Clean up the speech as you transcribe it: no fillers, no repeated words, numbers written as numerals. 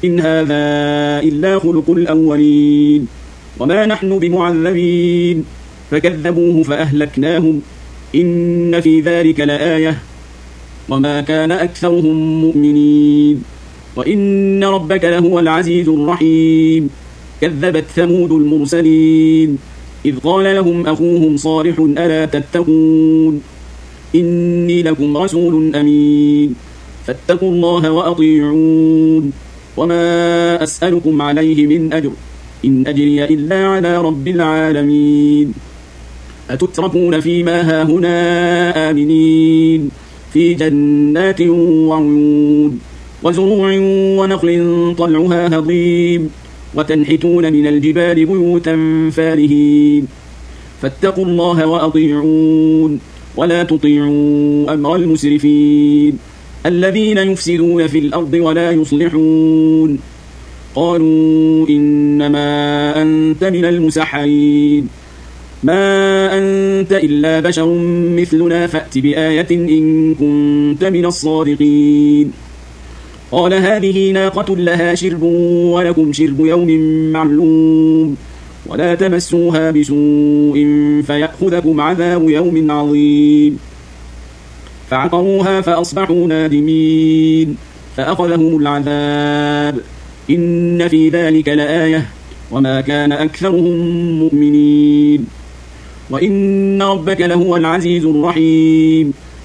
إن هذا إلا خلق الأولين وما نحن بمعذبين فكذبوه فأهلكناهم إن في ذلك لآية وما كان أكثرهم مؤمنين وإن ربك لهو العزيز الرحيم كذبت ثمود المرسلين إذ قال لهم أخوهم صالح ألا تتقون إني لكم رسول أمين فاتقوا الله وأطيعون وما أسألكم عليه من أجر إن أجري إلا على رب العالمين أتتركون فيما هاهنا آمنين في جنات وعيون وزروع ونخل طلعها هضيم وتنحتون من الجبال بيوتا فارهين فاتقوا الله وأطيعون ولا تطيعوا أمر المسرفين الذين يفسدون في الأرض ولا يصلحون قالوا إنما أنت من المسحرين ما أنت إلا بشر مثلنا فأت بآية إن كنت من الصادقين قال هذه ناقة لها شرب ولكم شرب يوم معلوم ولا تمسوها بسوء فيأخذكم عذاب يوم عظيم فعقروها فأصبحوا نادمين فأخذهم العذاب إن في ذلك لآية وما كان أكثرهم مؤمنين وإن ربك لهو العزيز الرحيم